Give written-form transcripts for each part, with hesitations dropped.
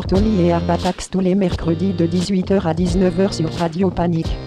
Tortoli et Herbatax tous les mercredis de 18h à 19h sur Radio Panique.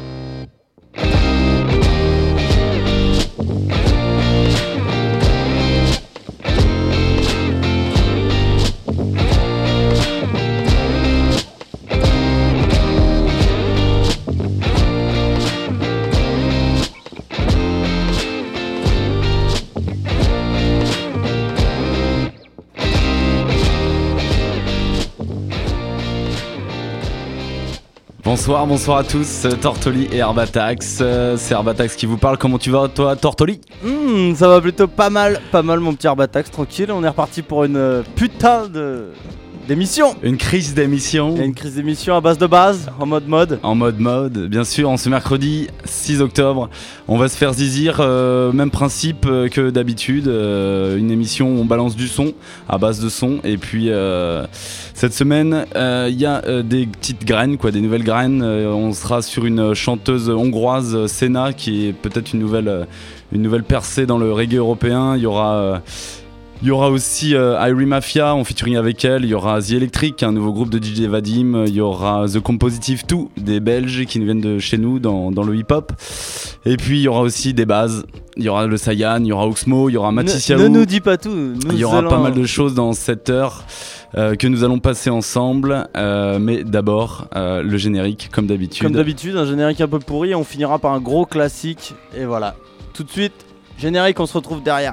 Bonsoir à tous, Tortoli et Herbatax, c'est Herbatax qui vous parle. Comment tu vas toi, Tortoli? Ça va plutôt pas mal mon petit Herbatax, tranquille. On est reparti pour une putain d'émission. Une crise d'émission. Il y a une crise d'émission à base de base, en mode. En mode, bien sûr, en ce mercredi 6 octobre, on va se faire zizir, même principe que d'habitude, une émission où on balance du son, à base de son, et puis cette semaine, il y a des petites graines, des nouvelles graines, on sera sur une chanteuse hongroise, Senna, qui est peut-être une nouvelle percée dans le reggae européen. Il y aura aussi Irie Mafia en featuring avec elle, il y aura The Electric, un nouveau groupe de DJ Vadim, il y aura The Compositive 2, des Belges qui nous viennent de chez nous dans le hip-hop, et puis il y aura aussi des bases, il y aura le Sayan, il y aura Oxmo, il y aura Matisse Yahoo. Ne nous dis pas tout, il y aura pas mal de choses dans cette heure que nous allons passer ensemble, mais d'abord le générique comme d'habitude. Comme d'habitude, un générique un peu pourri, on finira par un gros classique, et voilà. Tout de suite, générique, on se retrouve derrière.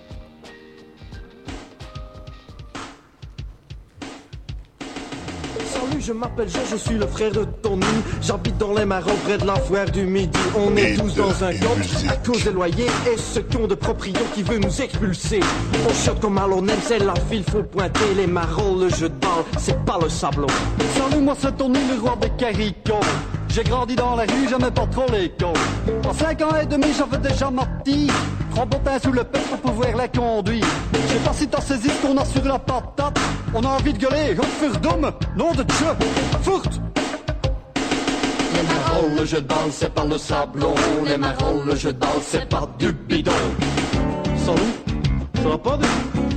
Je m'appelle Jean, je suis le frère de Tony. J'habite dans les Marocs près de la foire du Midi. On est tous dans un camp à cause des loyers et ce con de proprio qui veut nous expulser. On chante comme à l'ONEM, c'est la ville, faut pointer les marolles, le jeu de balle, c'est pas le sablon. Salut, moi c'est Tony, le roi des caricots. J'ai grandi dans la rue, j'aimais pas trop l'école. En 5 ans et demi, j'avais déjà ma petite. 3 bottins sous le pec pour pouvoir la conduire. Je sais pas si t'as saisi ce qu'on a sur la patate. On a envie de gueuler, Godferdum, nom de Dieu, fourte. Les marolles, le jeu de balle, c'est pas le sablon. Les marolles, le jeu de balle, c'est pas du bidon. Salut, ça va pas,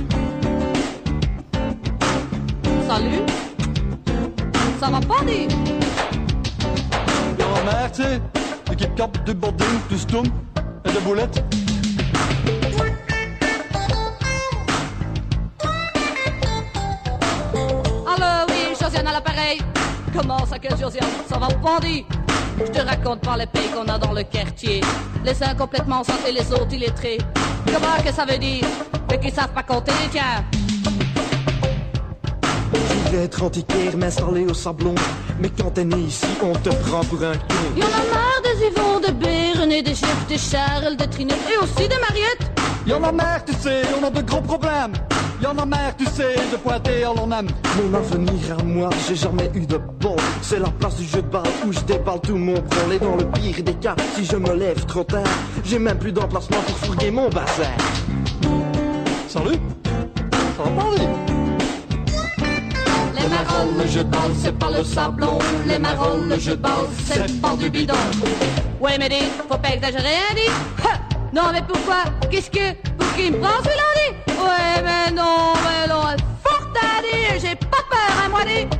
Salut, ça va pas, dit. Y'a ma mère, tu sais, l'équipe cap du boarding, du stum et de boulettes. Allô, oui, Josiane à l'appareil. Comment ça que Josiane, ça va pas, dit. Je te raconte pas les pays qu'on a dans le quartier. Les uns complètement sans et les autres illettrés. Comment que ça veut dire? Ceux qui savent pas compter, tiens. Je voudrais être antiquaire, m'installer au sablon. Mais quand t'es né ici, on te prend pour un con. Y'en a marre des Yvon, de B, René, des Chefs, des Charles, des Trinette et aussi des Mariettes. Y'en a marre, tu sais, on a de gros problèmes. Y'en a marre, tu sais, de pointer à l'on aime. Mon avenir à moi, j'ai jamais eu de bon. C'est la place du jeu de balle où je déballe tout mon branle. Et dans le pire des cas, si je me lève trop tard, j'ai même plus d'emplacement pour fourguer mon bazar. Salut, ça va parler. Les marolles, le jeu de balle, c'est pas le sablon. Les marolles, le jeu de balle, c'est pas du bidon. Ouais, mais dis, faut pas exagérer, hein, dis. Ha! Non, mais pourquoi? Qu'est-ce que... Pour qui me prend celui-là, dit? Ouais, mais non, forte à dire, j'ai pas peur, hein, moi, dis.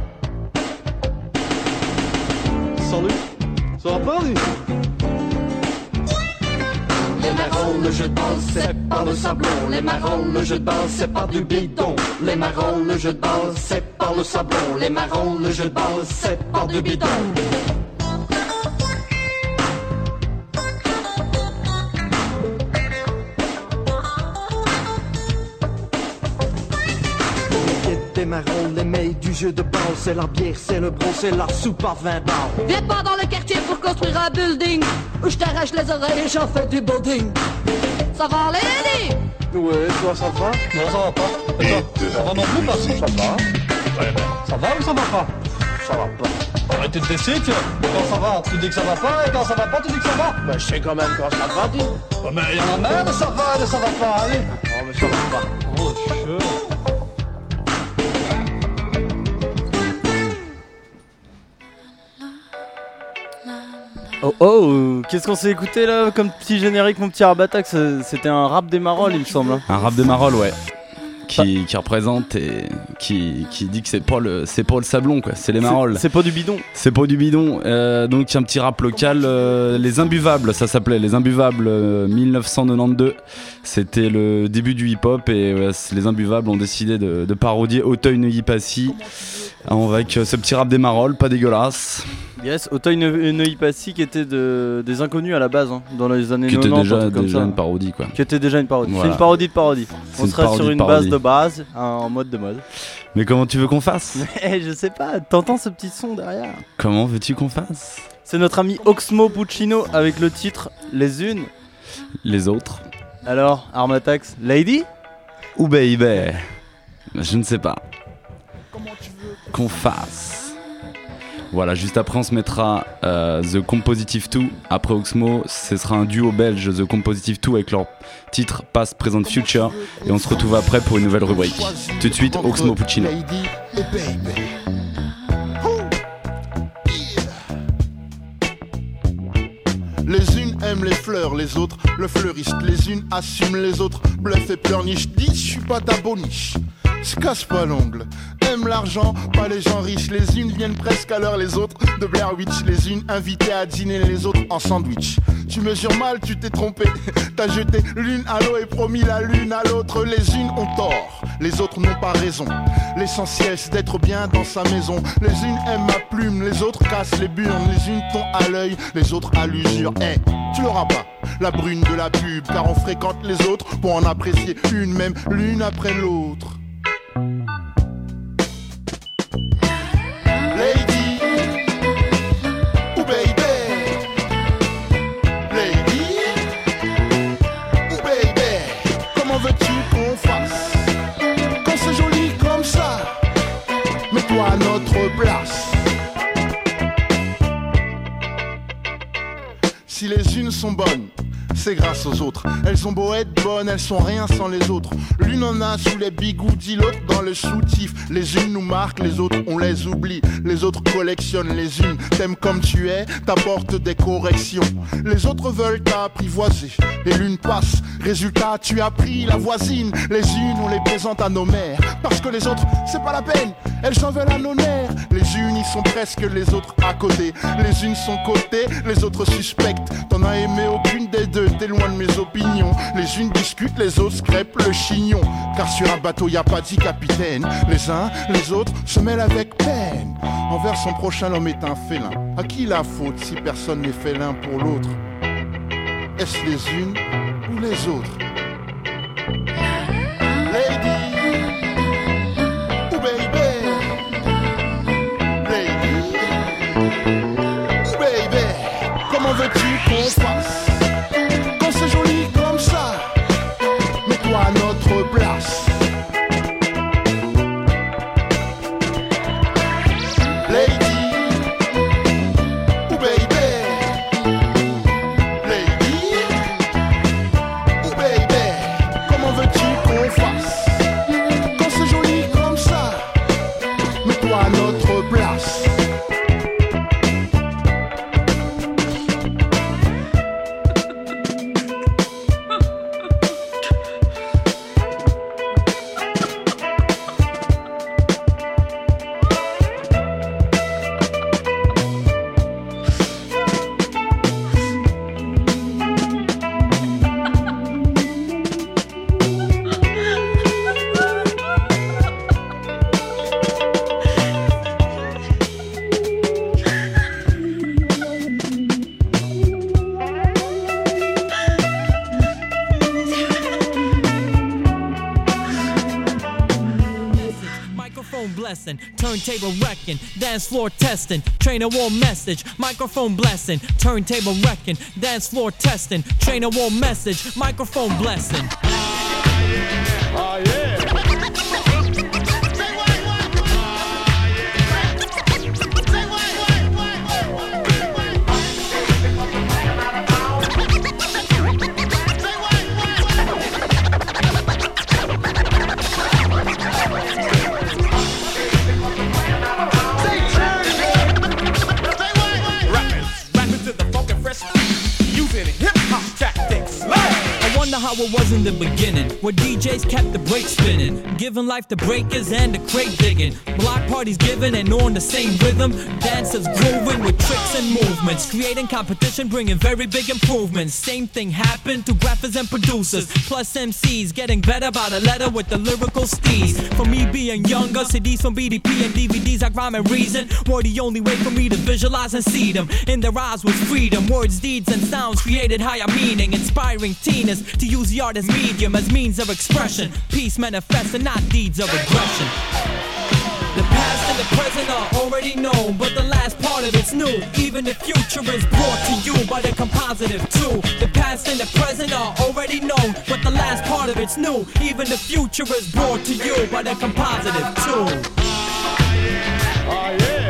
Salut, ça va parler. Les marolles, le jeu de balle, c'est pas le sablon. Les marolles, le jeu de balle, c'est pas du bidon. Les marolles, le jeu de balle, c'est pas le sablon. Les marolles, le jeu de balle, c'est pas du bidon. Les marolles, les mecs du jeu de balle, c'est la bière, c'est le bron, c'est la soupe à 20 balles. Viens pas dans le quartier pour construire un building où je t'arrache les oreilles et j'en fais du building. Ça va aller, dis? Ouais, toi ça va? Non, ça va pas. Et toi, ça va non plus parce que ça va. Ça va ou ça va pas? Ça va pas. Arrêtez de baisser, tiens. Quand ça va, tu dis que ça va pas, et quand ça va pas, tu dis que ça va. Ben, je sais quand même quand ça va, dis. Ouais, mais y'en a marre de ça va et de ça va pas, allez. Oh, mais ça va pas. Oh, chaud. Oh, qu'est-ce qu'on s'est écouté là comme petit générique, mon petit Herbatax? C'était un rap des Marolles, il me semble. Un rap des Marolles, ouais. Qui représente et qui dit que c'est pas le sablon, quoi. C'est les marolles. C'est pas du bidon. C'est pas du bidon. Donc un petit rap local, les Imbuvables, ça s'appelait les Imbuvables 1992. C'était le début du hip-hop et les Imbuvables ont décidé de parodier Auteuil Neuilly Passy avec ce petit rap des marolles, pas dégueulasse. Yes, Auteuil Neuilly Passy qui était des inconnus à la base, hein, dans les années 90. Qui était déjà une parodie, quoi. Qui était déjà une parodie. Voilà. C'est une parodie de parodie. On serait sur une base de base, en mode de mode. Mais comment tu veux qu'on fasse? Je sais pas, t'entends ce petit son derrière? Comment veux-tu qu'on fasse? C'est notre ami Oxmo Puccino avec le titre Les Unes. Les autres. Alors, Armatax, Lady? Ou Baby? Je ne sais pas. Qu'on fasse. Voilà, juste après on se mettra The Compositive 2. Après Oxmo, ce sera un duo belge, The Compositive 2, avec leur titre Past, Present, Future. Et on se retrouve après pour une nouvelle rubrique. Tout de suite, Oxmo Puccino. Les unes aiment les fleurs, les autres le fleuriste. Les unes assument, les autres bluffent et pleurnichent. Dis, je suis pas ta boniche. Se casse pas l'ongle. Aime l'argent, pas les gens riches. Les unes viennent presque à l'heure, les autres de Blair Witch. Les unes invitées à dîner, les autres en sandwich. Tu mesures mal, tu t'es trompé. T'as jeté l'une à l'eau et promis la lune à l'autre. Les unes ont tort, les autres n'ont pas raison. L'essentiel c'est d'être bien dans sa maison. Les unes aiment ma plume, les autres cassent les burnes. Les unes t'ont à l'œil, les autres à l'usure. Tu l'auras pas, la brune de la pub, car on fréquente les autres pour en apprécier une, même l'une après l'autre. Lady ou baby, lady ou baby, comment veux-tu qu'on fasse? Quand c'est joli comme ça, mets-toi à notre place. Si les unes sont bonnes, c'est grâce aux autres. Elles ont beau être bonnes, elles sont rien sans les autres. L'une en a sous les bigoudis, l'autre dans le soutif. Les unes nous marquent, les autres on les oublie. Les autres collectionnent, les unes t'aiment comme tu es, t'apportent des corrections. Les autres veulent t'apprivoiser et l'une passe. Résultat, tu as pris la voisine. Les unes on les présente à nos mères, parce que les autres c'est pas la peine, elles en veulent à nos nerfs. Les unes ils sont presque, les autres à côté. Les unes sont cotées, les autres suspectent. T'en as aimé aucune des deux, t'es loin de mes opinions. Les unes discutent, les autres scrèpent le chignon. Car sur un bateau y a pas 10 capitaines. Les uns, les autres se mêlent avec peine. Envers son prochain l'homme est un félin. À qui la faute si personne n'est félin pour l'autre? Est-ce les unes ou les autres? Lady ou baby, lady ou baby, comment veux-tu qu'on fasse? Quand c'est joli comme ça, mets-toi à notre place. Lady ou baby, lady ou baby, comment veux-tu qu'on fasse? Quand c'est joli comme ça, mets-toi à notre place. Blessing, turntable wrecking, dance floor testing, trainer war message, microphone blessing, turntable wrecking, dance floor testing, trainer war message, microphone blessing. Oh yeah. I it was in the beginning, where DJs kept the break spinning, giving life to breakers and the crate digging. Block parties giving and on the same rhythm, dancers grooving with tricks and movements, creating competition, bringing very big improvements. Same thing happened to rappers and producers, plus MCs getting better by the letter with the lyrical steez. For me being younger, CDs from BDP and DVDs, I rhyme and reason were the only way for me to visualize and see them. In their eyes was freedom, words, deeds and sounds created higher meaning, inspiring teenagers to use the art as medium, as means of expression. Peace manifests and not deeds of aggression. The past and the present are already known, but the last part of it's new. Even the future is brought to you by the compositive too. The past and the present are already known, but the last part of it's new. Even the future is brought to you by the compositive too. Oh yeah.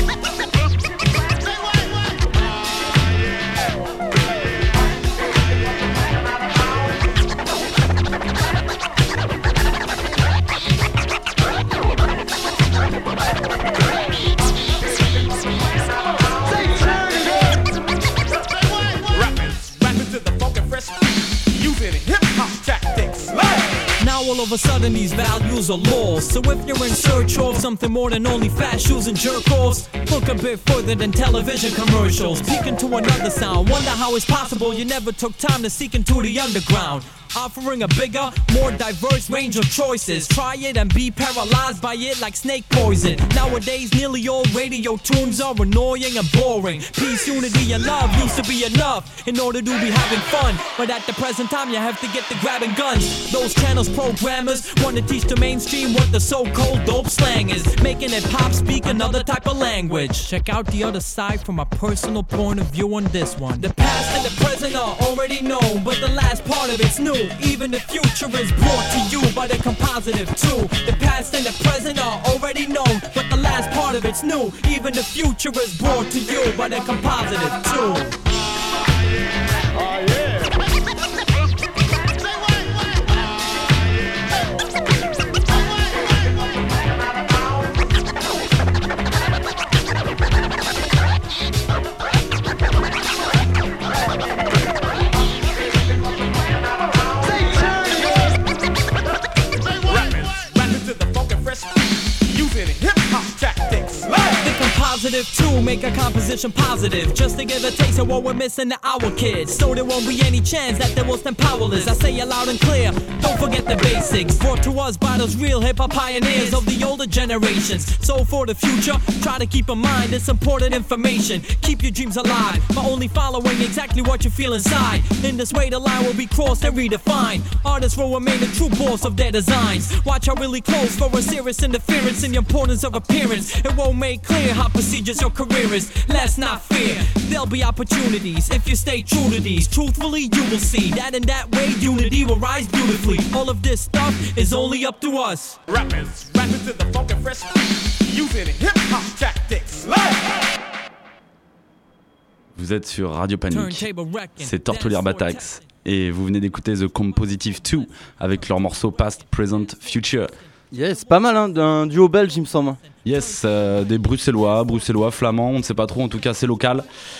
All of a sudden these values are lost. So if you're in search of something more than only fast shoes and jerk-offs, look a bit further than television commercials. Peek into another sound, wonder how it's possible you never took time to seek into the underground. Offering a bigger, more diverse range of choices. Try it and be paralyzed by it like snake poison. Nowadays nearly all radio tunes are annoying and boring. Peace, unity and love used to be enough in order to be having fun, but at the present time you have to get the grabbing guns. Those channels programmers want to teach the mainstream what the so-called dope slang is, making it pop speak another type of language. Check out the other side from a personal point of view on this one. The past and the present are already known, but the last part of it's new. Even the future is brought to you by the compositive too. The past and the present are already known, but the last part of it's new. Even the future is brought to you by the compositive too. Oh yeah. Positive too, make a composition positive, just to give a taste of what we're missing to our kids, so there won't be any chance that they will stand powerless. I say it loud and clear, don't forget the basics, brought to us by those real hip-hop pioneers of the older generations. So for the future, try to keep in mind this important information. Keep your dreams alive by only following exactly what you feel inside. In this way the line will be crossed and redefined. Artists will remain the true boss of their designs. Watch out really close for a serious interference in the importance of appearance. It won't make clear how procedures your career is. Let's not fear, there'll be opportunities if you stay true to these. Truthfully, you will see that in that way unity will rise beautifully. All of this stuff is only up to us. Rappers, rapping to the funk and fresh, using hip-hop tactics. Vous êtes sur Radio Panique, c'est Tortoliere Batax et vous venez d'écouter The Compositive 2 avec leur morceau Past, Present, Future. Yes, pas mal, hein, d'un duo belge il me semble. Yes, des bruxellois, flamands, on ne sait pas trop, en tout cas c'est local.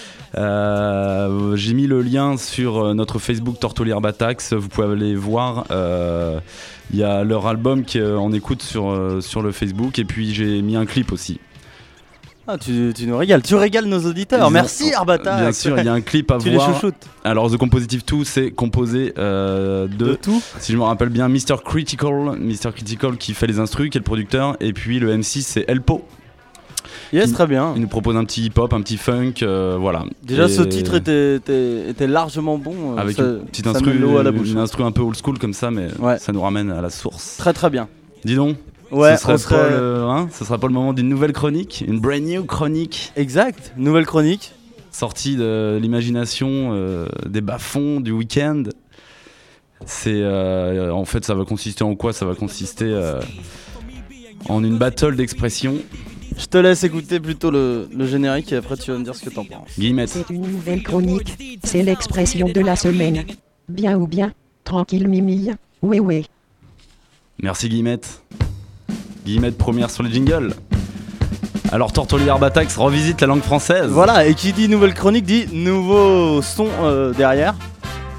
J'ai mis le lien sur notre Facebook Tortoliere Batax, vous pouvez aller voir. Il y a leur album qu'on écoute sur le Facebook et puis j'ai mis un clip aussi. Ah, tu nous régales, tu régales nos auditeurs. Merci Arbatax. Bien sûr, il y a un clip à tu voir. Les chouchoutes. Alors The Compositive 2 c'est composé de tout. Si je me rappelle bien, Mr. Critical qui fait les instrus, qui est le producteur, et puis le MC c'est Elpo. Yes, très bien. Il nous propose un petit hip-hop, un petit funk, voilà. Déjà, ce titre était largement bon. Avec une petite instru, une instru un peu old school comme ça, mais ouais. Ça nous ramène à la source. Très très bien. Dis donc. Ouais, ce sera pas le moment d'une nouvelle chronique, une brand new chronique. Exact, nouvelle chronique. Sortie de l'imagination, des bas-fonds du week-end. C'est en fait, ça va consister en quoi ? Ça va consister en une battle d'expression. Je te laisse écouter plutôt le générique et après tu vas me dire ce que t'en penses. Guillemette. C'est une nouvelle chronique, c'est l'expression de la semaine. Bien ou bien, tranquille mimille, oui. Merci Guillemette. Guillemette première sur les jingles. Alors Tortoliere Batax revisite la langue française. Voilà, et qui dit nouvelle chronique dit nouveau son derrière.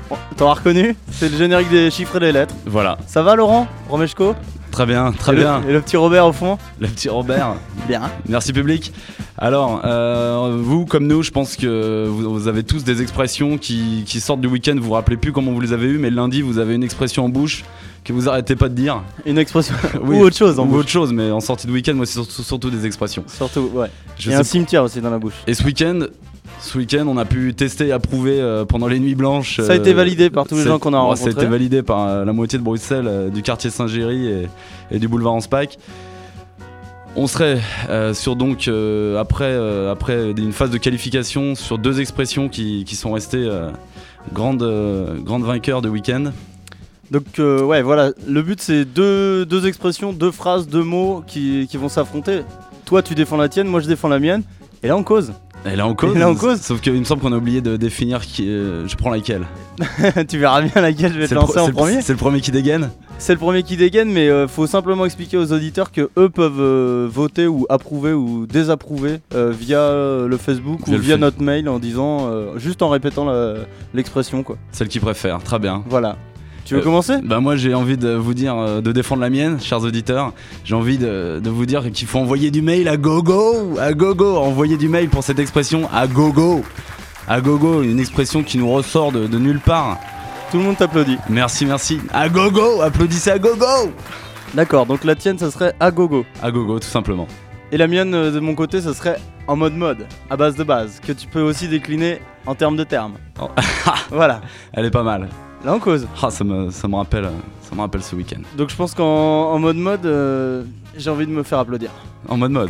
T'auras reconnu? C'est le générique des chiffres et des lettres. Voilà, Ça va Laurent? Romeshko? très bien, très Et bien. Et le petit Robert au fond? Le petit Robert. Bien. Merci public. Alors, vous comme nous, je pense que vous avez tous des expressions qui sortent du week-end. Vous vous rappelez plus comment vous les avez eues, mais le lundi, vous avez une expression en bouche que vous arrêtez pas de dire. Une expression Oui, ou autre chose en ou bouche. autre chose, mais en sortie de week-end, moi, c'est surtout des expressions. Surtout, ouais. Je Et sais un cimetière aussi dans la bouche. Et ce week-end, on a pu tester et approuver pendant les nuits blanches. Ça a été validé par tous les c'est- gens qu'on a rencontrés. Ça a été validé par la moitié de Bruxelles, du quartier Saint-Géry et du boulevard Anspach. On serait sur donc après une phase de qualification sur 2 expressions qui sont restées grandes vainqueurs de week-end. Donc ouais, voilà, le but c'est deux expressions, 2 phrases, 2 mots qui vont s'affronter. Toi tu défends la tienne, moi je défends la mienne, et là on cause. Et là en cause. Et là, en cause. Sauf qu'il me semble qu'on a oublié de définir je prends laquelle. Tu verras bien laquelle je vais te lancer en premier. C'est le premier qui dégaine. C'est le premier qui dégaine, mais faut simplement expliquer aux auditeurs que eux peuvent voter ou approuver ou désapprouver via le Facebook ou via notre mail en disant, juste en répétant l'expression quoi. Celle qu'ils préfèrent, très bien. Voilà. Tu veux commencer? Bah moi j'ai envie de vous dire de défendre la mienne, chers auditeurs. J'ai envie de vous dire qu'il faut envoyer du mail à gogo, envoyer du mail pour cette expression à gogo, une expression qui nous ressort de nulle part. Tout le monde t'applaudit. Merci, à gogo, applaudissez à gogo. D'accord, donc la tienne ça serait à gogo. À gogo tout simplement. Et la mienne de mon côté ça serait en mode, à base de base, que tu peux aussi décliner en termes de termes. Oh. Voilà. Elle est pas mal. Là on cause. Ah, ça me rappelle ce week-end. Donc je pense qu'en mode, j'ai envie de me faire applaudir. En mode.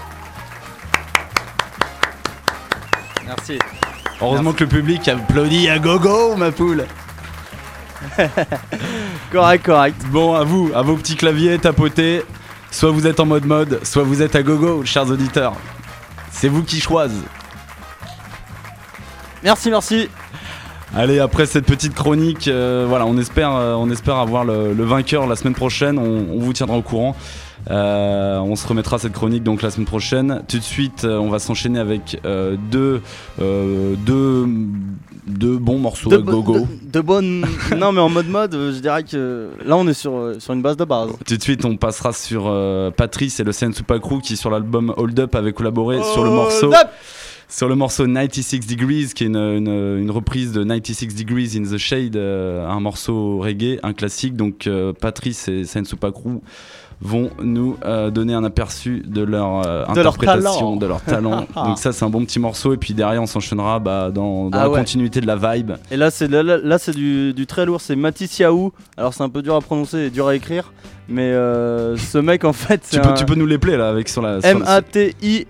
Merci. Heureusement que le public applaudit à gogo, ma poule. Correct. Bon, à vous, à vos petits claviers, tapotez. Soit vous êtes en mode, soit vous êtes à gogo, chers auditeurs. C'est vous qui choisissez. Merci. Allez, après cette petite chronique, voilà, on espère avoir le vainqueur la semaine prochaine. On vous tiendra au courant. On se remettra cette chronique donc la semaine prochaine. Tout de suite, on va s'enchaîner avec deux bons morceaux à gogo. De bonnes. Non, mais en mode, je dirais que là, on est sur une base de base. Tout de suite, on passera sur Patrice et le Sensupa Crew qui, sur l'album Hold Up, avait collaboré sur le morceau. Sur le morceau 96 Degrees, qui est une reprise de 96 Degrees in the Shade, un morceau reggae, un classique. Donc Patrice et Sensupa Crew vont nous donner un aperçu de leur interprétation, de leur talent. Donc ça, c'est un bon petit morceau. Et puis derrière, on s'enchaînera dans la continuité de la vibe. Et là, c'est du très lourd. C'est Matisiaou. Alors c'est un peu dur à prononcer et dur à écrire. Mais ce mec, en fait, c'est tu peux nous les player là avec sur la Matisyahu.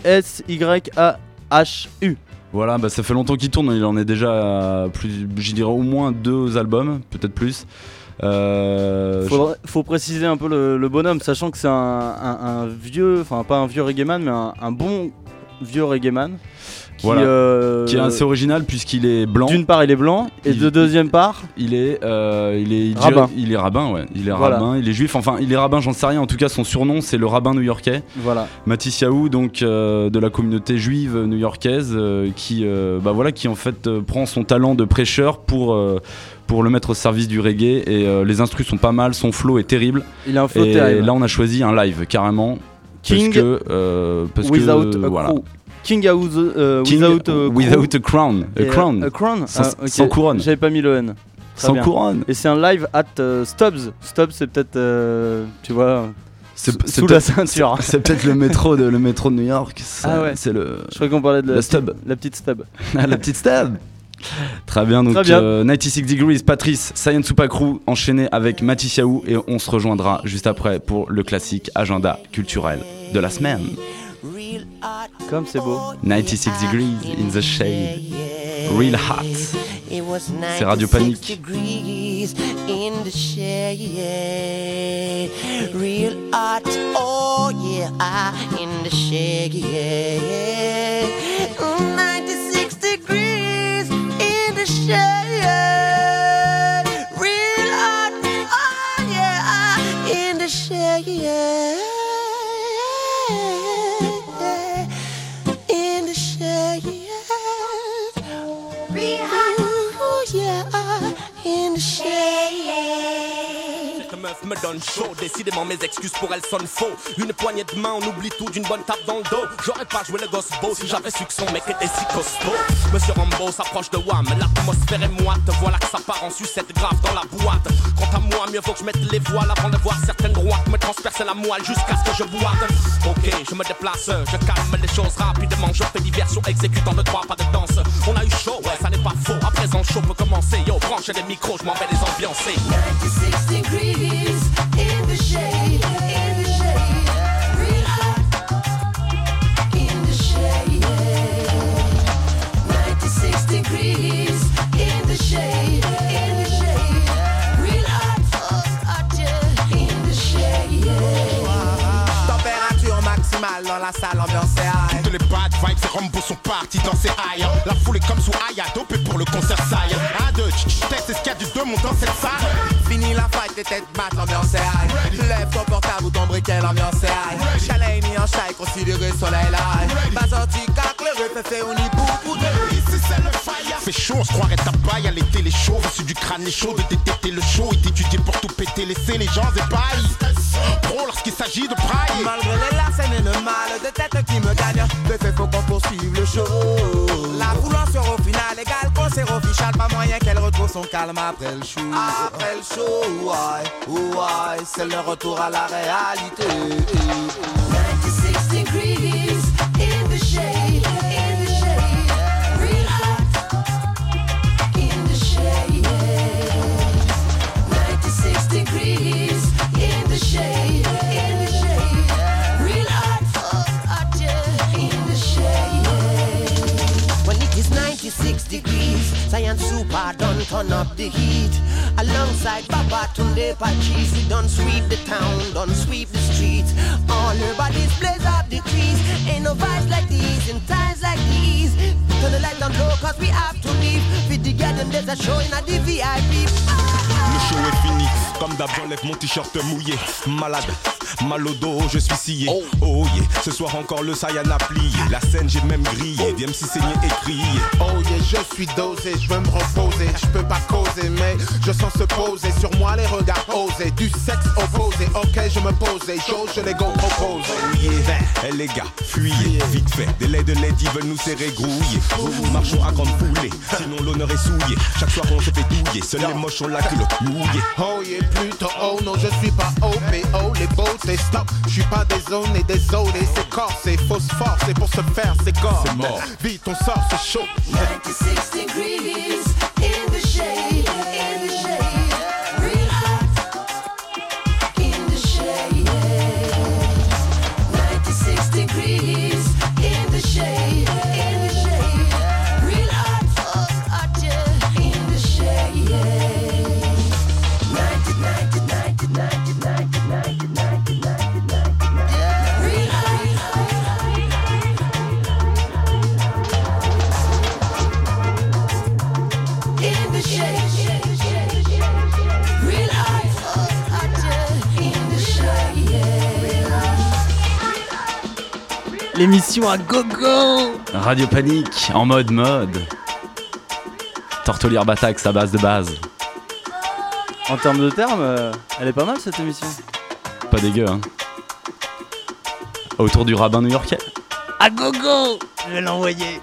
Voilà, bah ça fait longtemps qu'il tourne, il en est déjà plus, je dirais au moins 2 albums, peut-être plus. Faut préciser un peu le bonhomme, sachant que c'est un vieux, enfin pas un vieux reggaeman, mais un bon vieux reggaeman. Qui est assez original puisqu'il est blanc. D'une part il est blanc et de deuxième part il est rabbin. Il est rabbin, ouais. Il est voilà. rabbin, il est juif. Enfin, il est rabbin, j'en sais rien. En tout cas, son surnom c'est le rabbin new-yorkais. Voilà. Matisiahu, donc de la communauté juive new-yorkaise, qui en fait prend son talent de prêcheur pour le mettre au service du reggae. Et les instrus sont pas mal, son flow est terrible. Il a un flow et terrible. là, on a choisi un live carrément. King parce without que a voilà. crew. King without a crown. A crown. Sans couronne. J'avais pas mis le N. Sans couronne. Et c'est un live at Stubbs. Stubbs, c'est peut-être, tu vois, sous la ceinture. C'est peut-être le métro de New York. C'est le. Je croyais qu'on parlait de la petite Stub. La petite Stub. Très bien, donc 96 Degrees, Patrice, Sensupa Crew, enchaîné avec Matisiahu, et on se rejoindra juste après pour le classique agenda culturel de la semaine. Comme c'est beau. 96 Degrees in the Shade, Real Hot. C'est Radio Panique. Real hot, oh yeah, in the shade, yeah. 96 degrees in the shade. Real hot, oh yeah, in the shade, yeah. In the shade, yeah. Real hot, oh yeah, me donne chaud. Décidément mes excuses pour elles sonnent faux. Une poignée de main, on oublie tout d'une bonne tape dans le dos. J'aurais pas joué le gosse beau si j'avais su que son mec était si costaud. Monsieur Rambo s'approche de Wham, l'atmosphère est moite. Voilà que ça part en sucette grave dans la boîte. Quant à moi, mieux vaut que je mette les voiles avant de voir certaines droites me transpercer la moelle jusqu'à ce que je boite. Ok, je me déplace, je calme les choses rapidement. Je fais diversion, exécutant de trois pas de danse. On a eu chaud, ouais, ça n'est pas faux. À présent, le show peut commencer. Yo, branchez les micros, je m'en vais les ambiancer. 96 degrees in the shade, in the shade. Real hot in the shade. 96 degrees in the shade, in the shade. Real hot in the shade. Température maximale dans la salle, ambiance est high. Toutes les bad vibes, ces Rambo sont partis dans ces high. La foule est comme sous Aya, dopé pour le concert saille. 1, 2, test, est-ce qu'il y a du 2 monte dans cette salle? Fini la fight, les têtes battent, l'ambiance est high. Lève ton portable ou ton briquet, l'ambiance est high. Chalet mis en chai, considéré soleil live. Bas anti-cac, le fait on y pour ici c'est le fire. Fait chaud, on se croirait ta paille à l'été les chauds. Reçu du crâne les chauds, de détecter le show et d'étudier pour tout péter, laisser les gens épaillent. Pro lorsqu'il s'agit de praille. Malgré les larcènes et le mal de tête qui me gagne, le fait faut qu'on poursuive le show. La foule en sort au final égal, concert officiel, pas moyen qu'elle retrouve son calme après le show. Après le show, ouais, c'est le retour à la réalité. 96 degrees in the shade, in the shade. Real hot in the shade. 96 degrees in the shade, in the shade. Real hot in the shade. When it is 96 degrees, Science Super done turn up the heat. Alongside Papa Tunde Pachis, we done sweep the town, done sweep the streets. All her bodies blaze up the trees. Ain't no vibes like these in times like these. Turn the light down low cause we have to leave. With the garden there's a show in a the VIP. Le show est fini, comme d'hab j'enlève mon t-shirt mouillé. Malade, mal au dos, je suis scié. Oh yeah, ce soir encore le Saiyan a plié. La scène j'ai même grillé, viens me si saigner et crier. Oh yeah, je suis dosé, je veux me reposer. Je peux pas causer mais je sens se poser sur moi les regards osés. Du sexe opposé, ok je me posais. J'ose, je les go propose. Oh yeah, les gars, fuyez, vite fait. Des laits de lady veulent nous serrer grouiller. Marchons à grande foulée, sinon l'honneur est souillé. Chaque soir on se fait douiller, seuls les moches ont la culotte mouillée. Oh yeah, plutôt oh non, je suis pas OPO. Les beaux c'est stop, je suis pas désolé, désolé. C'est corsé, phosphore, c'est pour se faire, c'est corps. C'est mort. Vite on sort, c'est chaud. 96 degrees in the shade, in the shade. Real hot in the shade. 96 degrees in the shade, in the shade. Real hot in the shade. 90, 90, 90, 90, 90, 90, 90, 90. Real in the shade, real hot in the shade. L'émission à gogo. Radio Panique en mode. Tortolière Batax à base de base. En termes de termes, elle est pas mal cette émission. Pas dégueu, hein. Autour du rabbin new-yorkais. À gogo. Je vais l'envoyer.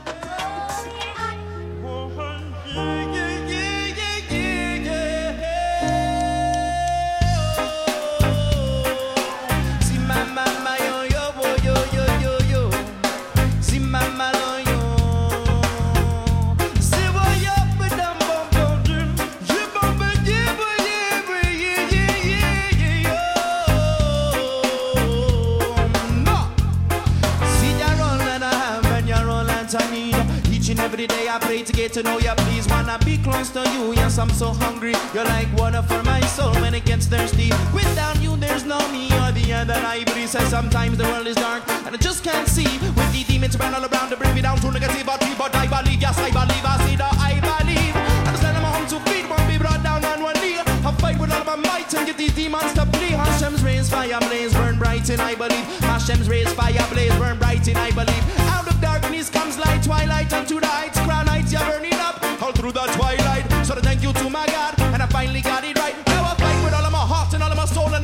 Every day I pray to get to know you. Please wanna be close to you. Yes, I'm so hungry. You're like water for my soul when it gets thirsty. Without you, there's no me or the other library. Says sometimes the world is dark and I just can't see. With the demons run all around to bring me down to negativity. But I believe, yes, I believe. I see that I believe. Understand I'm on 2 feet, won't be brought down on 1 knee. I fight with all of my might and get these demons to flee. Hashem's rays, fire blaze, burn bright in I believe. Hashem's rays, fire blaze, burn bright in I believe. Out of darkness comes light, twilight unto the heights. Crown heights, you're burning up all through the twilight. So thank you to my God, and I finally got it right. Now I fight with all of my heart and all of my soul. And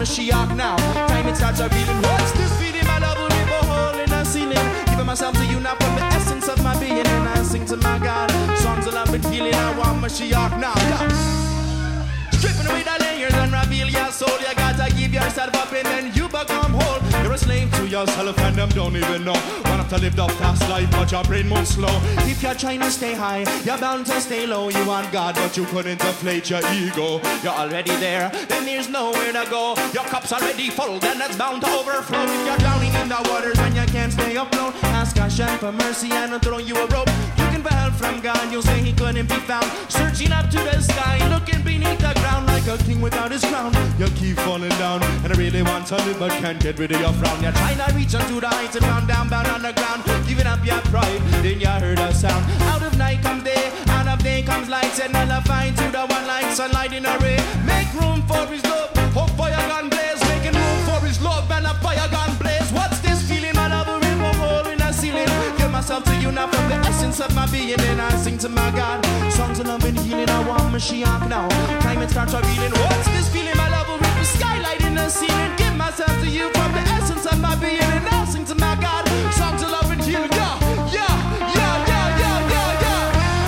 Mashiach now. Time it starts revealing. What's this feeling? My love will rip a hole in the ceiling. Giving myself to you now from the essence of my being, and I sing to my God. Songs of love and healing. I want Mashiach now. Yeah. Stripping away the layers and reveal your soul. You gotta give yourself up and then you become whole. You're a slave to yourself and them don't even know. Want to live the fast life but your brain moves slow. If you're trying to stay high, you're bound to stay low. You want God but you couldn't inflate your ego. You're already there, then there's nowhere to go. Your cup's already full, then it's bound to overflow. If you're drowning in the waters and you can't stay afloat, ask Hashem for mercy and I'll throw you a rope. Looking for help from God, you'll say he couldn't be found. Searching up to the sky, looking beneath the ground like a king without his crown. You keep falling down, and I really want to live but can't get rid of your frown. You're trying to reach onto the heights and found down, bound on the ground. Giving up your pride, then you heard a sound. Out of night comes day, out of day comes light. And nullifying to the one light, sunlight in a ray. Make room for his love, hope fire gun blaze. Making room for his love and a fire gun blaze. What's this feeling? My love will rip a hole in the ceiling. Give myself to you now from the essence of my being, and I sing to my God. Songs of love and healing, I want Mashiach now. Time it starts revealing. What's this feeling? My love will rip the skylight in the ceiling. Give myself to you from the essence of my being, and I sing to my God. Songs of love and healing, yeah, yeah, yeah, yeah, yeah, yeah, yeah.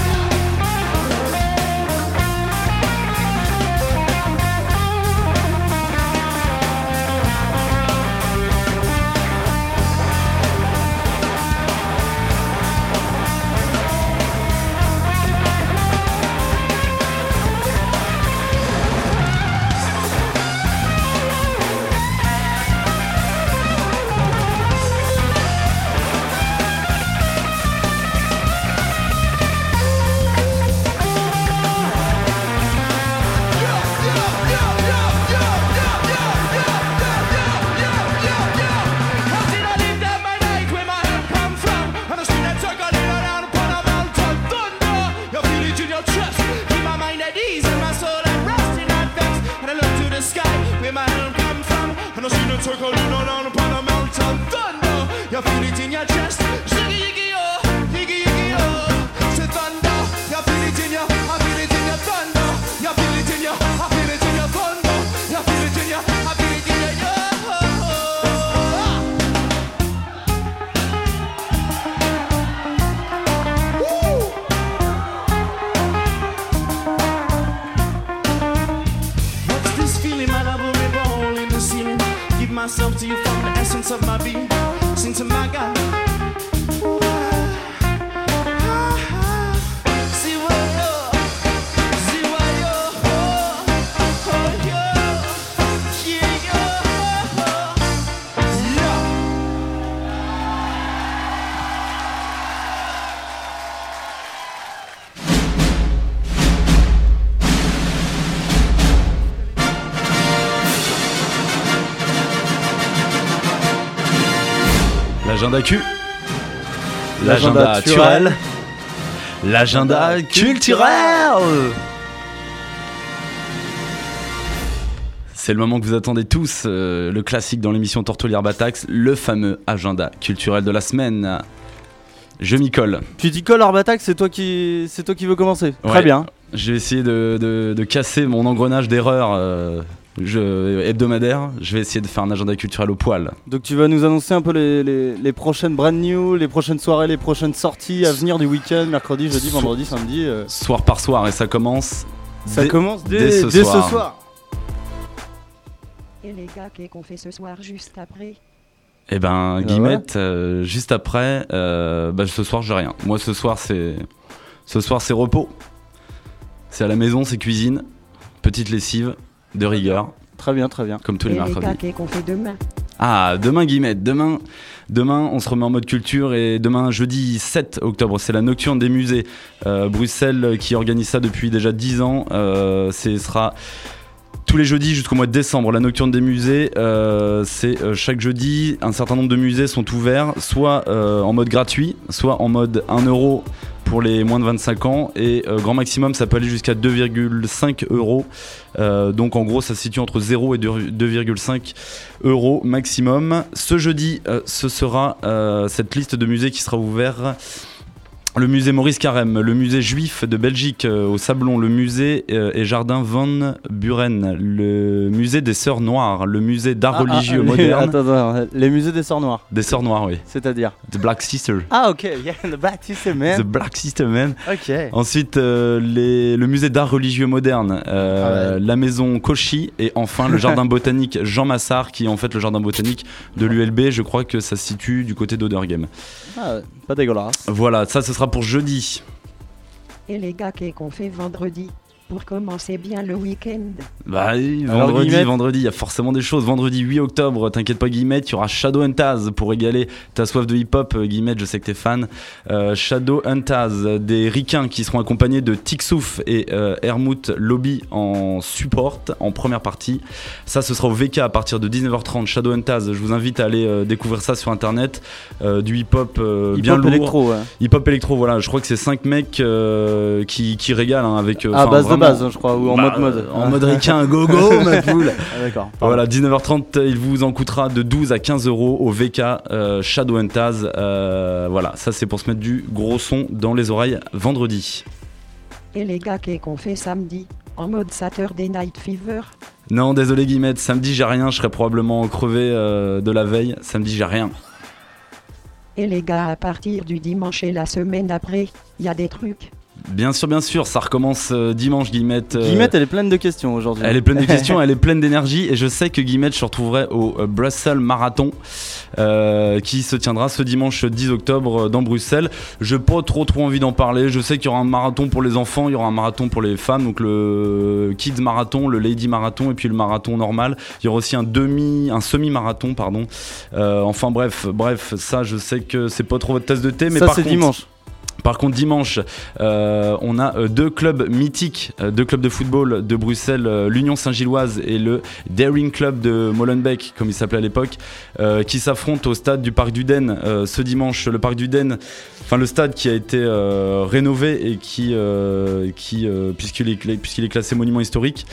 Circling around upon a mountain thunder. You feel it in your chest. Ziggy yiggy oh, yiggy yiggy oh. Say thunder. You feel it in your, I feel it in your thunder. You feel it in your, I feel it in your thunder. You feel it in your, I feel it in your. What's this feeling? My love will rip a hole in the ceiling. Myself to you from the essence of my being. Sing to my God. See what you're, see what you're, oh, yeah, L'agenda Q. L'agenda naturel. L'agenda culturel. C'est le moment que vous attendez tous, le classique dans l'émission Tortolière Batax, le fameux agenda culturel de la semaine. Je m'y colle. Tu t'y colles, Arbatax, c'est toi qui veux commencer. Ouais, très bien. Je vais essayer de casser mon engrenage d'erreurs hebdomadaire. Je vais essayer de faire un agenda culturel au poil. Donc tu vas nous annoncer un peu les prochaines brand new, les prochaines soirées, les prochaines sorties à venir du week-end, mercredi, jeudi, vendredi, samedi. Soir par soir, et ça commence. Ça commence dès ce soir. Et les gars, qu'est-ce qu'on fait ce soir juste après? Eh ben, Guillemette, juste après, ce soir, j'ai rien. Moi, ce soir, c'est repos. C'est à la maison, c'est cuisine, petite lessive, de rigueur. Très bien, très bien. Comme tous les mercredis. Et les gars, qu'est-ce qu'on fait demain? Ah, demain, Guillemette, demain, on se remet en mode culture, et demain, jeudi 7 octobre, c'est la Nocturne des musées. Bruxelles, qui organise ça depuis déjà 10 ans, ce sera tous les jeudis jusqu'au mois de décembre. La Nocturne des musées, c'est chaque jeudi, un certain nombre de musées sont ouverts, soit en mode gratuit, soit en mode 1 € pour les moins de 25 ans, et grand maximum ça peut aller jusqu'à 2,5 €. Donc en gros ça se situe entre 0 et 2,5 € maximum. Ce jeudi ce sera cette liste de musées qui sera ouverte Le musée Maurice Carême, le musée juif de Belgique au Sablon, le musée et jardin Van Buren, le musée des Sœurs Noires, le musée d'art religieux moderne. Attends, les musées des Sœurs Noires. Des Sœurs Noires, oui. C'est-à-dire The Black Sister. Ah ok, yeah, the Black Sister Man. The Black Sister Man. Ok. Ensuite, le musée d'art religieux moderne, la maison Cauchy et enfin le jardin botanique Jean Massard, qui est en fait le jardin botanique de l'ULB. Je crois que ça se situe du côté d'Oderghem. Ah, pas dégueulasse. Voilà, ça ce sera pour jeudi. Et les gars, qu'est-ce qu'on fait vendredi pour commencer bien le week-end? Bah oui, vendredi, il y a forcément des choses. Vendredi 8 octobre, t'inquiète pas Guillemette, il y aura Shadow and Taz pour régaler ta soif de hip-hop. Guillemette, je sais que t'es fan. Shadow and Taz, des ricains qui seront accompagnés de Tiksouf et Hermout Lobby en support, en première partie. Ça, ce sera au VK à partir de 19h30. Shadow and Taz, je vous invite à aller découvrir ça sur internet. Du hip-hop bien lourd. Électro, ouais. Hip-hop électro, voilà. Je crois que c'est 5 mecs qui régalent hein, avec. Base, je crois, ou en mode. En mode ricain, go, ma poule. Ah, d'accord. Voilà, 19h30, il vous en coûtera de 12 à 15 euros au VK Shadow and Taz. Voilà, ça c'est pour se mettre du gros son dans les oreilles vendredi. Et les gars, qu'est-ce qu'on fait samedi en mode Saturday Night Fever? Non, désolé Guillemette, samedi j'ai rien, je serais probablement crevé de la veille. Samedi j'ai rien. Et les gars, à partir du dimanche et la semaine après, il y a des trucs. Bien sûr, ça recommence dimanche, Guillemette. Guillemette, elle est pleine de questions aujourd'hui. Elle est pleine de questions, elle est pleine d'énergie et je sais que Guillemette, je retrouverai au Brussels Marathon qui se tiendra ce dimanche 10 octobre dans Bruxelles. J'ai pas trop envie d'en parler. Je sais qu'il y aura un marathon pour les enfants, il y aura un marathon pour les femmes, donc le Kids Marathon, le Lady Marathon et puis le marathon normal. Il y aura aussi un semi-marathon, pardon. Enfin bref, ça je sais que c'est pas trop votre tasse de thé, mais ça, par c'est contre, dimanche. Par contre, dimanche, on a deux clubs mythiques, deux clubs de football de Bruxelles, l'Union Saint-Gilloise et le Daring Club de Molenbeek, comme il s'appelait à l'époque, qui s'affrontent au stade du Parc d'Uden ce dimanche. Le Parc d'Uden, enfin le stade qui a été rénové et puisqu'il est classé monument historique.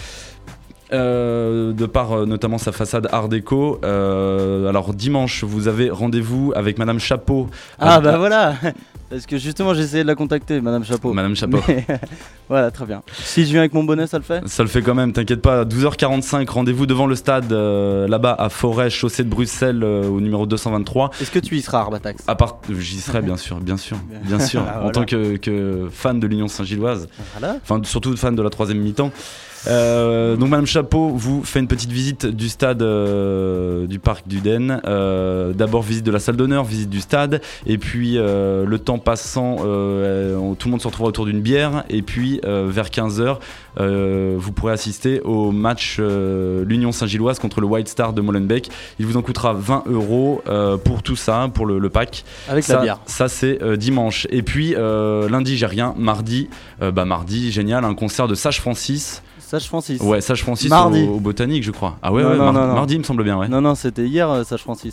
De par notamment sa façade art déco. Alors dimanche vous avez rendez-vous avec Madame Chapeau. Ah bah voilà. Parce que justement j'ai essayé de la contacter, Madame Chapeau. Madame Chapeau. Mais, voilà, très bien. Si je viens avec mon bonnet, ça le fait? Ça le fait quand même, t'inquiète pas. 12h45, rendez-vous devant le stade là-bas à Forêt, chaussée de Bruxelles, au numéro 223. Est-ce que tu y seras, Arbatax? J'y serai bien sûr. Ah, voilà. En tant que fan de l'Union Saint-Gilloise. Voilà. Enfin surtout fan de la 3e mi-temps. Donc Madame Chapeau vous fait une petite visite du stade du Parc d'Uden. D'abord visite de la salle d'honneur, visite du stade, et puis le temps passant, tout le monde se retrouvera autour d'une bière, et puis vers 15h vous pourrez assister au match l'Union Saint-Gilloise contre le White Star de Molenbeek. Il vous en coûtera 20 euros pour tout ça, pour le pack. Avec la bière. Ça c'est dimanche. Et puis lundi j'ai rien. Mardi, génial, un concert de Sage Francis. Sage Francis. Ouais, Sage Francis au Botanique, je crois. Ah ouais, non. Mardi, il me semble bien, ouais. Non, c'était hier, Sage Francis.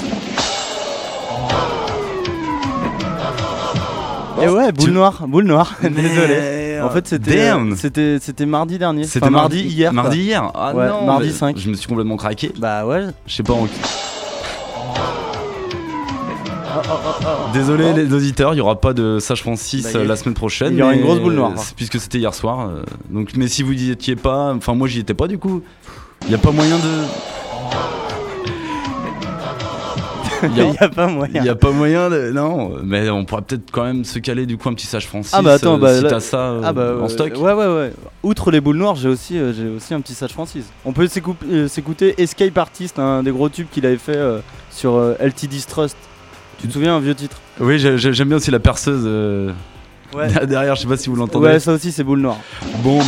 Et ouais, boule noire. Désolé. En fait, c'était mardi dernier. C'était mardi hier. Mardi hier. Ah ouais, non. Mardi 5. Je me suis complètement craqué. Bah ouais. Je sais pas. Désolé les auditeurs, il n'y aura pas de Sage Francis la semaine prochaine. Il y aura une grosse boule noire. Puisque c'était hier soir. Donc, mais si vous n'y étiez pas, enfin moi j'y étais pas du coup. Il n'y a pas moyen de. Il n'y a pas moyen. Il n'y a pas moyen de. Non, mais on pourra peut-être quand même se caler du coup un petit Sage Francis. Ah bah attends, si t'as ça en stock. Ouais. Outre les boules noires, j'ai aussi un petit Sage Francis. On peut s'écouter Escape Artist, un des gros tubes qu'il avait fait sur LTD Trust. Tu te souviens, un vieux titre? Oui, j'aime bien aussi la perceuse derrière, je sais pas si vous l'entendez. Ouais, ça aussi c'est boule noire. Bon.